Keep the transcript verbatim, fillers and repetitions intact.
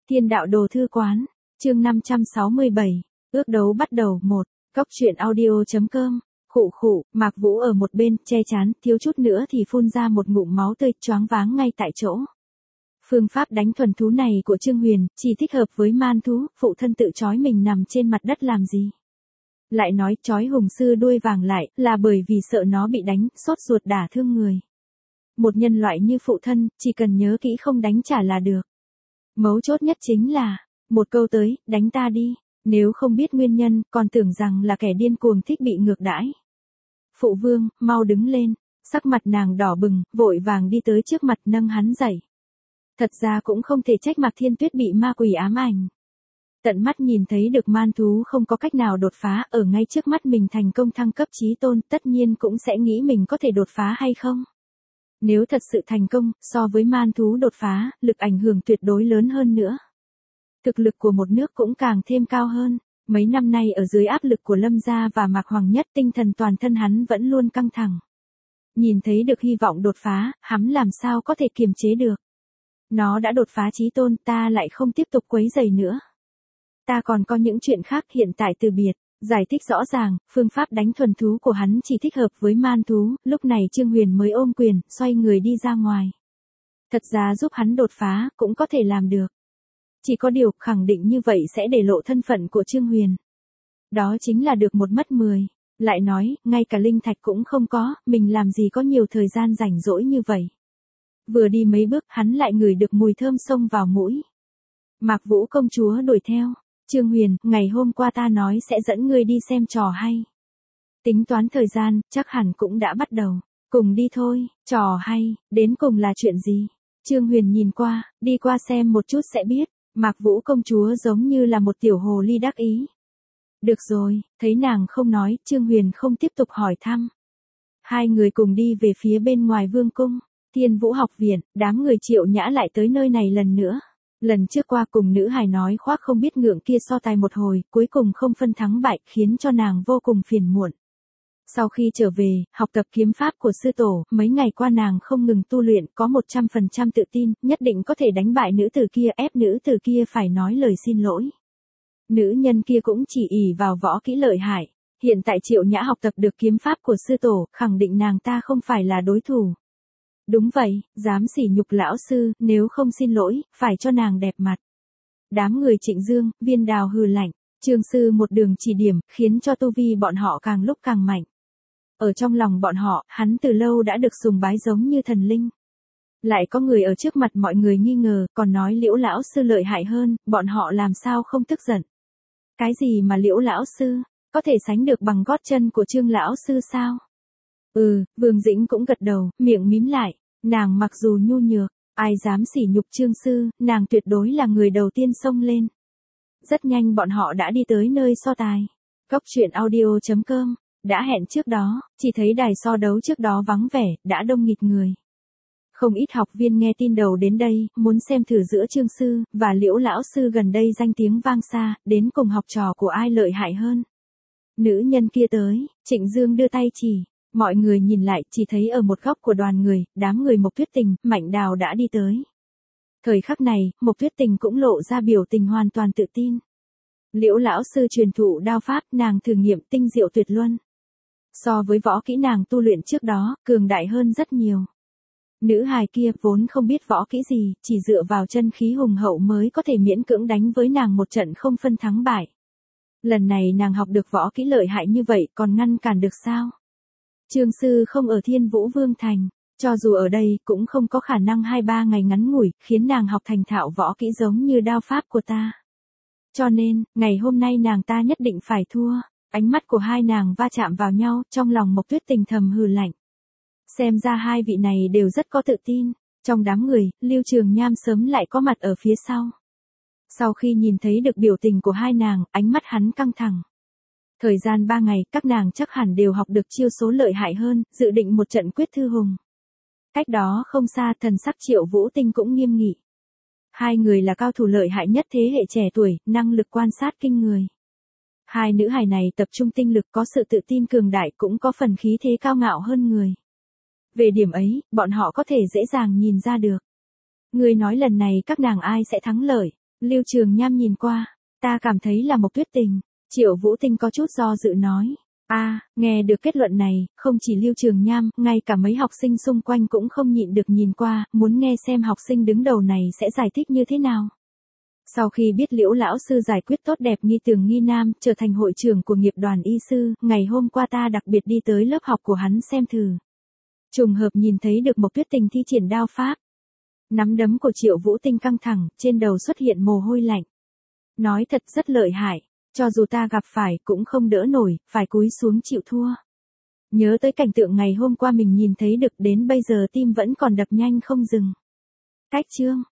Thiên đạo đồ thư quán, chương năm trăm sáu mươi bảy, ước đấu bắt đầu một, cóc truyện audio.com, khụ khụ, Mạc Vũ ở một bên, che chán, thiếu chút nữa thì phun ra một ngụm máu tươi, choáng váng ngay tại chỗ. Phương pháp đánh thuần thú này của Trương Huyền, chỉ thích hợp với man thú, phụ thân tự trói mình nằm trên mặt đất làm gì. Lại nói trói hùng sư đuôi vàng lại, là bởi vì sợ nó bị đánh, sốt ruột đả thương người. Một nhân loại như phụ thân, chỉ cần nhớ kỹ không đánh trả là được. Mấu chốt nhất chính là, một câu tới, đánh ta đi, nếu không biết nguyên nhân, còn tưởng rằng là kẻ điên cuồng thích bị ngược đãi. Phụ vương, mau đứng lên, sắc mặt nàng đỏ bừng, vội vàng đi tới trước mặt nâng hắn dậy. Thật ra cũng không thể trách Mạc Thiên Tuyết bị ma quỷ ám ảnh. Tận mắt nhìn thấy được man thú không có cách nào đột phá, ở ngay trước mắt mình thành công thăng cấp chí tôn, tất nhiên cũng sẽ nghĩ mình có thể đột phá hay không. Nếu thật sự thành công, so với man thú đột phá, lực ảnh hưởng tuyệt đối lớn hơn nữa. Thực lực của một nước cũng càng thêm cao hơn. Mấy năm nay ở dưới áp lực của Lâm gia và Mạc Hoàng Nhất, tinh thần toàn thân hắn vẫn luôn căng thẳng. Nhìn thấy được hy vọng đột phá, hắn làm sao có thể kiềm chế được. Nó đã đột phá chí tôn, ta lại không tiếp tục quấy rầy nữa. Ta còn có những chuyện khác, hiện tại từ biệt. Giải thích rõ ràng, phương pháp đánh thuần thú của hắn chỉ thích hợp với man thú, lúc này Trương Huyền mới ôm quyền, xoay người đi ra ngoài. Thật ra giúp hắn đột phá, cũng có thể làm được. Chỉ có điều, khẳng định như vậy sẽ để lộ thân phận của Trương Huyền. Đó chính là được một mất mười. Lại nói, ngay cả linh thạch cũng không có, mình làm gì có nhiều thời gian rảnh rỗi như vậy. Vừa đi mấy bước, hắn lại ngửi được mùi thơm xông vào mũi. Mạc Vũ công chúa đuổi theo. Trương Huyền, ngày hôm qua ta nói sẽ dẫn ngươi đi xem trò hay. Tính toán thời gian, chắc hẳn cũng đã bắt đầu. Cùng đi thôi, trò hay, đến cùng là chuyện gì? Trương Huyền nhìn qua, đi qua xem một chút sẽ biết. Mạc Vũ công chúa giống như là một tiểu hồ ly đắc ý. Được rồi, thấy nàng không nói, Trương Huyền không tiếp tục hỏi thăm. Hai người cùng đi về phía bên ngoài vương cung, Thiên Vũ học viện, đám người Triệu Nhã lại tới nơi này lần nữa. Lần trước qua cùng nữ hài nói khoác không biết ngượng kia so tài một hồi, cuối cùng không phân thắng bại, khiến cho nàng vô cùng phiền muộn. Sau khi trở về, học tập kiếm pháp của sư tổ, mấy ngày qua nàng không ngừng tu luyện, có một trăm phần trăm tự tin, nhất định có thể đánh bại nữ tử kia, ép nữ tử kia phải nói lời xin lỗi. Nữ nhân kia cũng chỉ ỷ vào võ kỹ lợi hại. Hiện tại Triệu Nhã học tập được kiếm pháp của sư tổ, khẳng định nàng ta không phải là đối thủ. Đúng vậy, dám sỉ nhục lão sư, nếu không xin lỗi, phải cho nàng đẹp mặt. Đám người Trịnh Dương, Viên Đào hừ lạnh, Trương sư một đường chỉ điểm, khiến cho tu vi bọn họ càng lúc càng mạnh. Ở trong lòng bọn họ, hắn từ lâu đã được sùng bái giống như thần linh. Lại có người ở trước mặt mọi người nghi ngờ, còn nói Liễu lão sư lợi hại hơn, bọn họ làm sao không tức giận. Cái gì mà Liễu lão sư, có thể sánh được bằng gót chân của Trương lão sư sao? Ừ, Vương Dĩnh cũng gật đầu, miệng mím lại, nàng mặc dù nhu nhược, ai dám sỉ nhục Trương sư, nàng tuyệt đối là người đầu tiên xông lên. Rất nhanh bọn họ đã đi tới nơi so tài. Cóc truyện audio.com, đã hẹn trước đó, chỉ thấy đài so đấu trước đó vắng vẻ, đã đông nghịt người. Không ít học viên nghe tin đầu đến đây, muốn xem thử giữa Trương sư và Liễu lão sư gần đây danh tiếng vang xa, đến cùng học trò của ai lợi hại hơn. Nữ nhân kia tới, Trịnh Dương đưa tay chỉ. Mọi người nhìn lại, chỉ thấy ở một góc của đoàn người, đám người Mộc Tuyết Tình, Mạnh Đào đã đi tới. Thời khắc này, Mộc Tuyết Tình cũng lộ ra biểu tình hoàn toàn tự tin. Liễu lão sư truyền thụ đao pháp, nàng thử nghiệm tinh diệu tuyệt luân. So với võ kỹ nàng tu luyện trước đó, cường đại hơn rất nhiều. Nữ hài kia vốn không biết võ kỹ gì, chỉ dựa vào chân khí hùng hậu mới có thể miễn cưỡng đánh với nàng một trận không phân thắng bại. Lần này nàng học được võ kỹ lợi hại như vậy, còn ngăn cản được sao? Trương sư không ở Thiên Vũ Vương Thành, cho dù ở đây cũng không có khả năng hai ba ngày ngắn ngủi, khiến nàng học thành thạo võ kỹ giống như đao pháp của ta. Cho nên, ngày hôm nay nàng ta nhất định phải thua. Ánh mắt của hai nàng va chạm vào nhau, trong lòng Mộc Tuyết Tình thầm hừ lạnh. Xem ra hai vị này đều rất có tự tin. Trong đám người, Lưu Trường Nham sớm lại có mặt ở phía sau. Sau khi nhìn thấy được biểu tình của hai nàng, ánh mắt hắn căng thẳng. Thời gian ba ngày, các nàng chắc hẳn đều học được chiêu số lợi hại hơn, dự định một trận quyết thư hùng. Cách đó không xa, thần sắc Triệu Vũ Tinh cũng nghiêm nghị. Hai người là cao thủ lợi hại nhất thế hệ trẻ tuổi, năng lực quan sát kinh người. Hai nữ hài này tập trung tinh lực, có sự tự tin cường đại, cũng có phần khí thế cao ngạo hơn người. Về điểm ấy, bọn họ có thể dễ dàng nhìn ra được. Ngươi nói lần này các nàng ai sẽ thắng lợi? Lưu Trường Nham nhìn qua, ta cảm thấy là Mộc Tuyết Tình. Triệu Vũ Tinh có chút do dự nói. A, à, nghe được kết luận này, không chỉ Lưu Trường Nham, ngay cả mấy học sinh xung quanh cũng không nhịn được nhìn qua, muốn nghe xem học sinh đứng đầu này sẽ giải thích như thế nào. Sau khi biết Liễu lão sư giải quyết tốt đẹp nghi tường nghi nam, trở thành hội trưởng của nghiệp đoàn y sư, ngày hôm qua ta đặc biệt đi tới lớp học của hắn xem thử. Trùng hợp nhìn thấy được Mộc Tuyết Tình thi triển đao pháp. Nắm đấm của Triệu Vũ Tinh căng thẳng, trên đầu xuất hiện mồ hôi lạnh. Nói thật rất lợi hại, cho dù ta gặp phải cũng không đỡ nổi, phải cúi xuống chịu thua. Nhớ tới cảnh tượng ngày hôm qua mình nhìn thấy được, đến bây giờ tim vẫn còn đập nhanh không dừng. Cách chương